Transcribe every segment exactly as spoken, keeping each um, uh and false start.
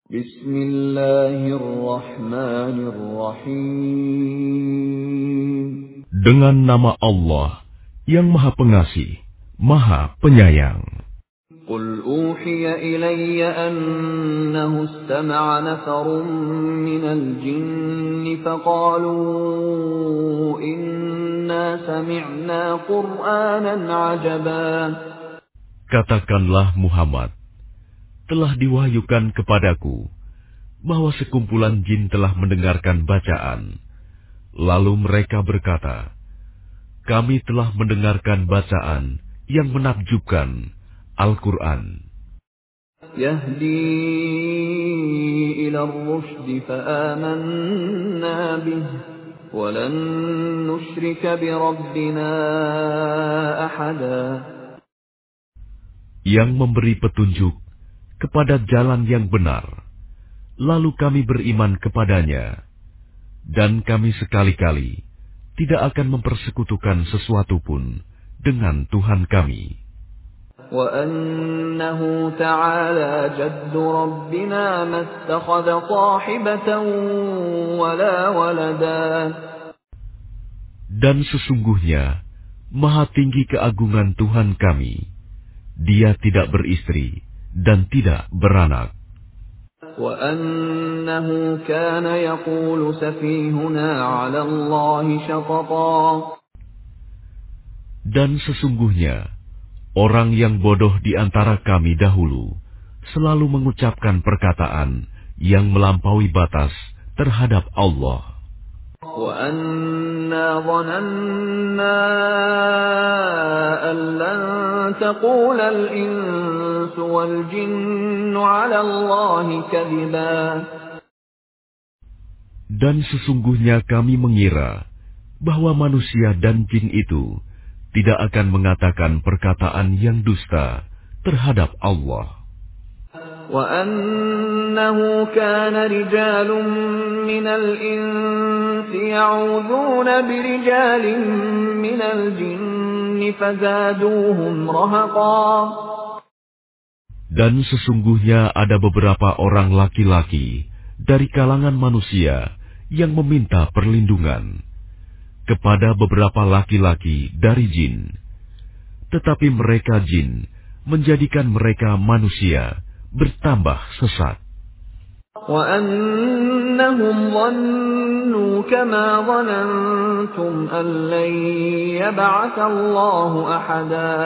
Bismillahirrahmanirrahim. Dengan nama Allah yang Maha Pengasih, Maha Penyayang. Qul uhiya ilayya annahu istama'a nafarun minal jinni faqalu inna sami'na Qur'anan 'ajaban. Katakanlah Muhammad, telah diwahyukan kepadaku bahwa sekumpulan jin telah mendengarkan bacaan. Lalu mereka berkata, kami telah mendengarkan bacaan yang menakjubkan, Al-Quran. Yahdi ila ar-rushdi fa'amanna bih, walan nusyrika bi rabbina ahada. Yang memberi petunjuk kepada jalan yang benar, lalu kami beriman kepadanya, dan kami sekali-kali tidak akan mempersekutukan sesuatu pun dengan Tuhan kami. Wa annahu ta'ala jaddu rabbina mattakhadha sahibatan wala walada. Dan sesungguhnya maha tinggi keagungan Tuhan kami, Dia tidak beristri dan tidak beranak. وَأَنَّهُ كَانَ يَقُولُ سَفِيهُنَا عَلَى اللَّهِ شَطَطًا. Dan sesungguhnya orang yang bodoh di antara kami dahulu selalu mengucapkan perkataan yang melampaui batas terhadap Allah. وَأَنَّا ظَنَنَّا أَن لَّن تَقُولَ الْإِنسُ وَالْجِنُّ عَلَى اللَّهِ كَذِبًا. Dan sesungguhnya kami mengira bahwa manusia dan jin itu tidak akan mengatakan perkataan yang dusta terhadap Allah. وَأَنَّهُ كَانَ رِجَالٌ مِّنَ الْإِنسِ يَعُوذُونَ بِرِجَالٍ مِّنَ الْجِنِّ فَزَادُوهُمْ رَهَقًا. Dan sesungguhnya ada beberapa orang laki-laki dari kalangan manusia yang meminta perlindungan kepada beberapa laki-laki dari jin, tetapi mereka jin menjadikan mereka manusia bertambah sesat. وَأَنَّهُمْ ظَنُّوا كَمَا ظَنَنتُمْ أَن لَّن يَبْعَثَ اللَّهُ أَحَدًا.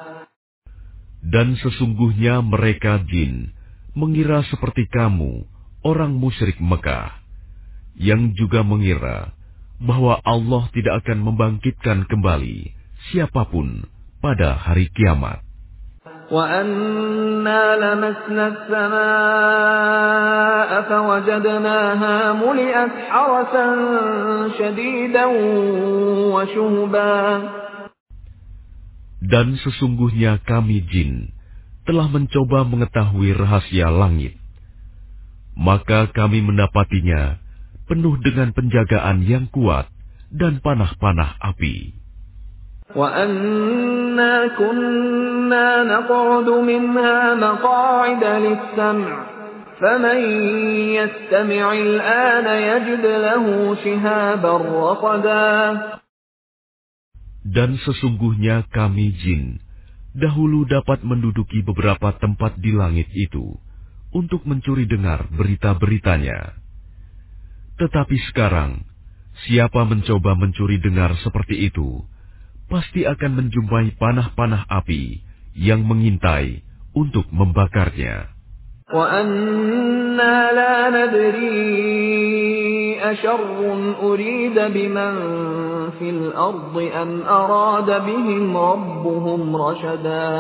Dan sesungguhnya mereka jin mengira seperti kamu, orang musyrik Mekah, yang juga mengira bahwa Allah tidak akan membangkitkan kembali siapapun pada hari kiamat. وَأَنَّا لَمَسْنَا السَّمَاءَ فَوَجَدْنَاهَا مُلِئَتْ حَرَسًا شَدِيدًا وَشُهُبًا. Dan sesungguhnya kami jin telah mencoba mengetahui rahasia langit, maka kami mendapatinya penuh dengan penjagaan yang kuat dan panah-panah api. وَأَنَّا كُنَّا نَقْعُدُ مِنْهَا مَقَاعِدَ لِلسَّمْعِ فَمَن يَسْتَمِعِ الْآنَ يَجِدْ لَهُ شِهَابًا رَّصَدًا. Dan sesungguhnya kami jin dahulu dapat menduduki beberapa tempat di langit itu untuk mencuri dengar berita-beritanya. Tetapi sekarang, siapa mencoba mencuri dengar seperti itu, pasti akan menjumpai panah-panah api yang mengintai untuk membakarnya. وَأَنَّا لَا نَدْرِي أَشَرٌّ أُرِيدَ بِمَن فِي الْأَرْضِ أَمْ أَرَادَ بِهِمْ رَبُّهُمْ رَشَدًا.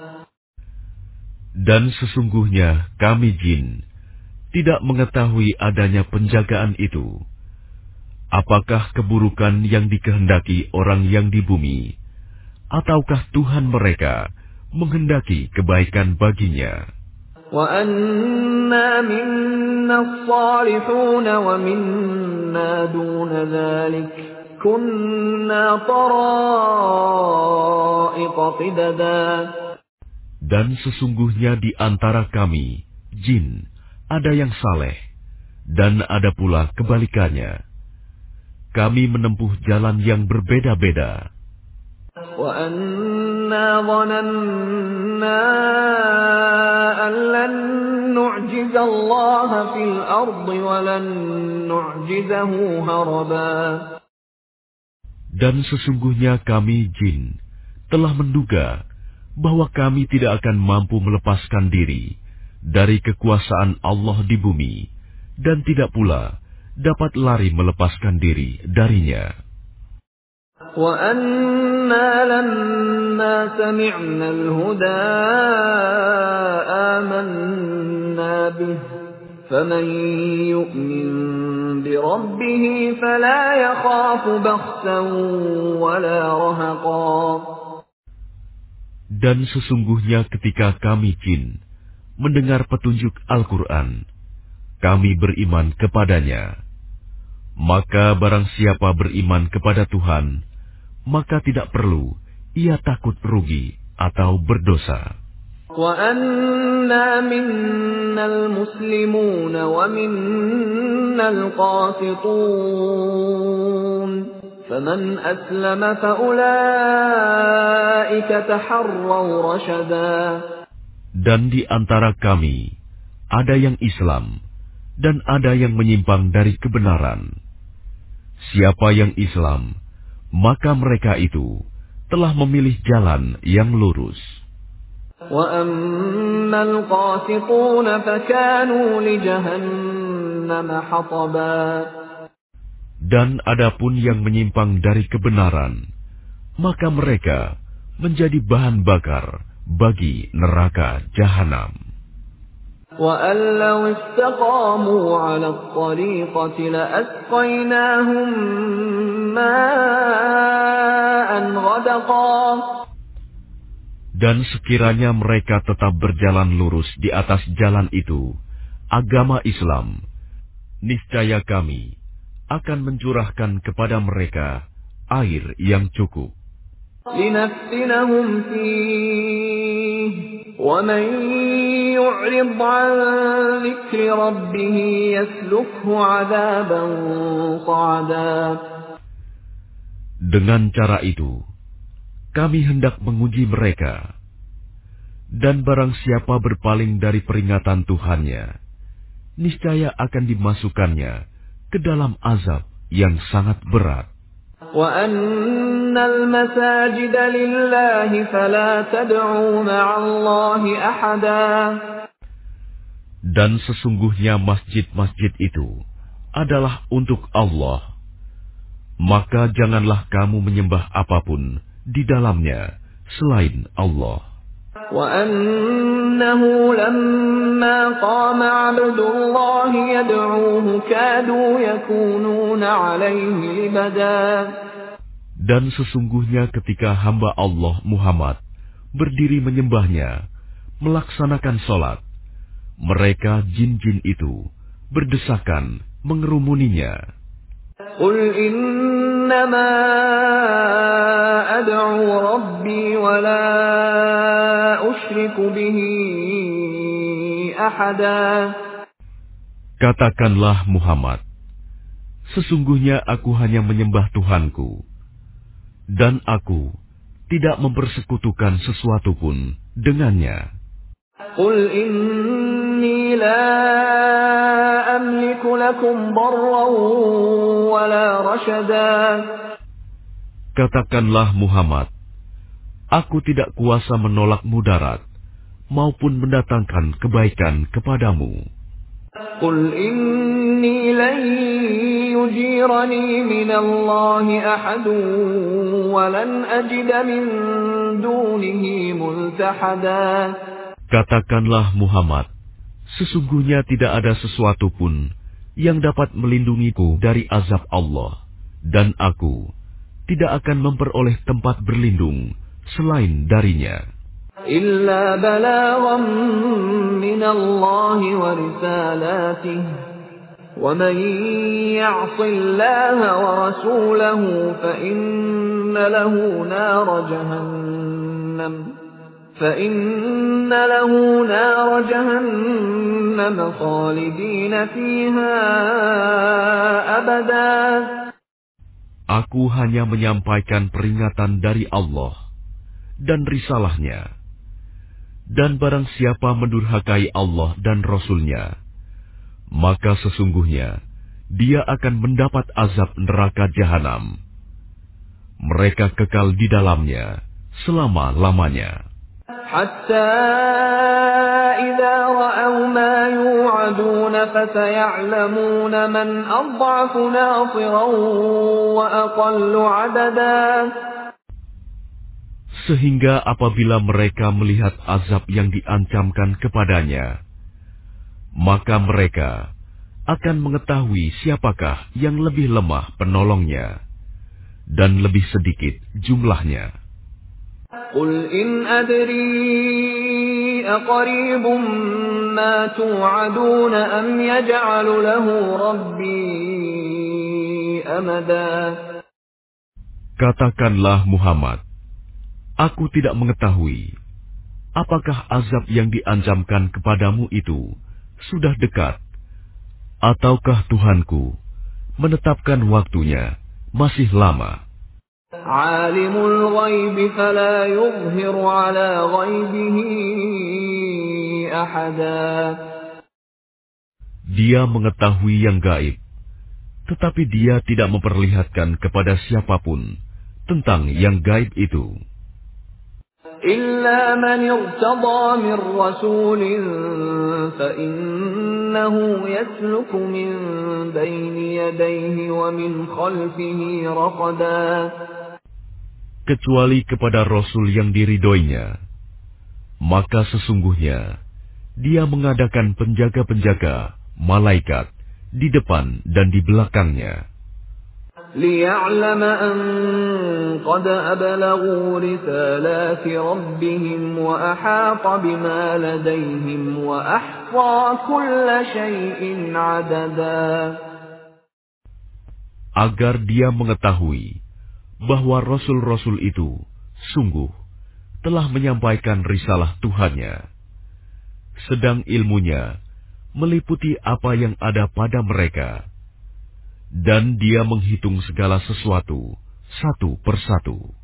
Dan sesungguhnya kami jin tidak mengetahui adanya penjagaan itu. Apakah keburukan yang dikehendaki orang yang di bumi, ataukah Tuhan mereka menghendaki kebaikan baginya? وَأَنَّا مِنَّا الصَّالِحُونَ وَمِنَّا دُونَ ذَلِكَ كُنَّا طَرَائِقَ قِدَدًا. Dan sesungguhnya di antara kami, jin, ada yang saleh, dan ada pula kebalikannya. Kami menempuh jalan yang berbeda-beda. وَأَنَّا ظَنَنَّا أَن لَّن نُّعْجِزَ اللَّهَ فِي الْأَرْضِ وَلَن نُّعْجِزَهُ هَرَبًا. Dan sesungguhnya kami jin telah menduga bahwa kami tidak akan mampu melepaskan diri dari kekuasaan Allah di bumi, dan tidak pula dapat lari melepaskan diri darinya. وَأَنَّا لَمَّا سَمِعْنَا الْهُدَىٰ آمَنَّا بِهِ فَمَن يُؤْمِن بِرَبِّهِ فَلَا يَخَافُ بَخْسًا وَلَا رَهَقًا. Dan sesungguhnya ketika kami jin mendengar petunjuk Al-Quran, kami beriman kepadanya. Maka barang siapa beriman kepada Tuhan, maka tidak perlu ia takut rugi atau berdosa. وَأَنَّا مِنَّا الْمُسْلِمُونَ وَمِنَّا الْقَاسِطُونَ فَمَنْ أَسْلَمَ فَأُولَئِكَ تَحَرَّوْا رَشَدًا. Dan di antara kami ada yang Islam dan ada yang menyimpang dari kebenaran. Siapa yang Islam, maka mereka itu telah memilih jalan yang lurus. وَأَمَّا الْقَاسِطُونَ فَكَانُوا لِجَهَنَّمَ حَطَبًا. Dan adapun yang menyimpang dari kebenaran, maka mereka menjadi bahan bakar bagi neraka jahanam. وَأَن لَّوْ اسْتَقَامُوا عَلَى الطَّرِيقَةِ لَأَسْقَيْنَاهُم مَّاءً غَدَقًا. Dan sekiranya mereka tetap berjalan lurus di atas jalan itu, agama Islam, niscaya kami akan mencurahkan kepada mereka air yang cukup. لِنَفْتِنَهُمْ فِيهِ وَمَن يُعْرِضْ عَن ذِكْرِ رَبِّهِ يَسْلُكْهُ عَذَابًا صَعَدًا. Dengan cara itu, kami hendak menguji mereka. Dan barang siapa berpaling dari peringatan Tuhannya, niscaya akan dimasukkannya ke dalam azab yang sangat berat. وَأَنَّ الْمَسَاجِدَ لِلَّهِ فَلَا تَدْعُوا مَعَ اللَّهِ أَحَدًا. Dan sesungguhnya masjid-masjid itu adalah untuk Allah. Maka janganlah kamu menyembah apapun di dalamnya selain Allah. وَأَنَّهُ لَمَّا قَامَ عَبْدُ اللَّهِ يَدْعُوهُ كَادُوا يَكُونُونَ عَلَيْهِ لِبَدًا. Dan sesungguhnya ketika hamba Allah Muhammad berdiri menyembahnya, melaksanakan sholat, mereka jin-jin itu berdesakan mengerumuninya. قُلْ إِنَّمَا أَدْعُو رَبِّي وَلَا أُشْرِكُ بِهِ أَحَدًا. Katakanlah Muhammad, sesungguhnya aku hanya menyembah Tuhanku, dan aku tidak mempersekutukan sesuatu pun dengannya. قُلْ إِنِّي لَا أَمْلِكُ لَكُمْ ضَرًّا وَلَا رَشَدًا. Katakanlah Muhammad, aku tidak kuasa menolak mudarat maupun mendatangkan kebaikan kepadamu. قُلْ إِنِّي لَن يُجِيرَنِي مِنَ اللَّهِ أَحَدٌ وَلَنْ أَجِدَ مِن دُونِهِ مُلْتَحَدًا. Katakanlah Muhammad, sesungguhnya tidak ada sesuatu pun yang dapat melindungiku dari azab Allah, dan aku tidak akan memperoleh tempat berlindung selain darinya. إِلَّا بَلَاغًا مِّنَ اللَّهِ وَرِسَالَاتِهِ وَمَن يَعْصِ اللَّهَ وَرَسُولَهُ فَإِنَّ لَهُ نَارَ جَهَنَّمَ فَإِنَّ لَهُ نَارَ جَهَنَّمَ خَالِدِينَ فِيهَا أَبَدًا. Aku hanya menyampaikan peringatan dari Allah dan risalahnya. Dan barang siapa mendurhakai Allah dan Rasul-Nya, maka sesungguhnya dia akan mendapat azab neraka jahanam. Mereka kekal di dalamnya selama-lamanya. حَتَّى إِذَا رَأَوْا مَا يُوعَدُونَ فَسَيَعْلَمُونَ مَنْ أَضْعَفُ نَاصِرًا وَأَقَلُّ عَدَدًا. Sehingga apabila mereka melihat azab yang diancamkan kepadanya, maka mereka akan mengetahui siapakah yang lebih lemah penolongnya dan lebih sedikit jumlahnya. قُلْ إِنْ أَدْرِي أَقَرِيبٌ مَا تُوعَدُونَ أَمْ يَجْعَلُ لَهُ رَبِّي أَمَدًا. Katakanlah Muhammad, aku tidak mengetahui apakah azab yang diancamkan kepadamu itu sudah dekat, ataukah Tuhanku menetapkan waktunya masih lama. Alimul ghaib fala yuzhir ala ghaibihi ahada. Dia mengetahui yang gaib, tetapi dia tidak memperlihatkan kepada siapapun tentang yang gaib itu. Illa man irtada min rasulin fa innahu yasluku min bayni yadayhi wa min khalfihi raqada. Kecuali kepada Rasul yang diridhoinya, maka sesungguhnya dia mengadakan penjaga-penjaga malaikat di depan dan di belakangnya. لِيَعْلَمَ أَنْ قَدْ أَبْلَغُوا رِسَالَاتِ رَبِّهِمْ وَأَحَاطَ بِمَا لَدَيْهِمْ وَأَحْصَى كُلَّ شَيْءٍ عَدَدًا. Agar dia mengetahui bahwa Rasul-Rasul itu sungguh telah menyampaikan risalah Tuhannya, sedang ilmunya meliputi apa yang ada pada mereka, dan dia menghitung segala sesuatu satu persatu.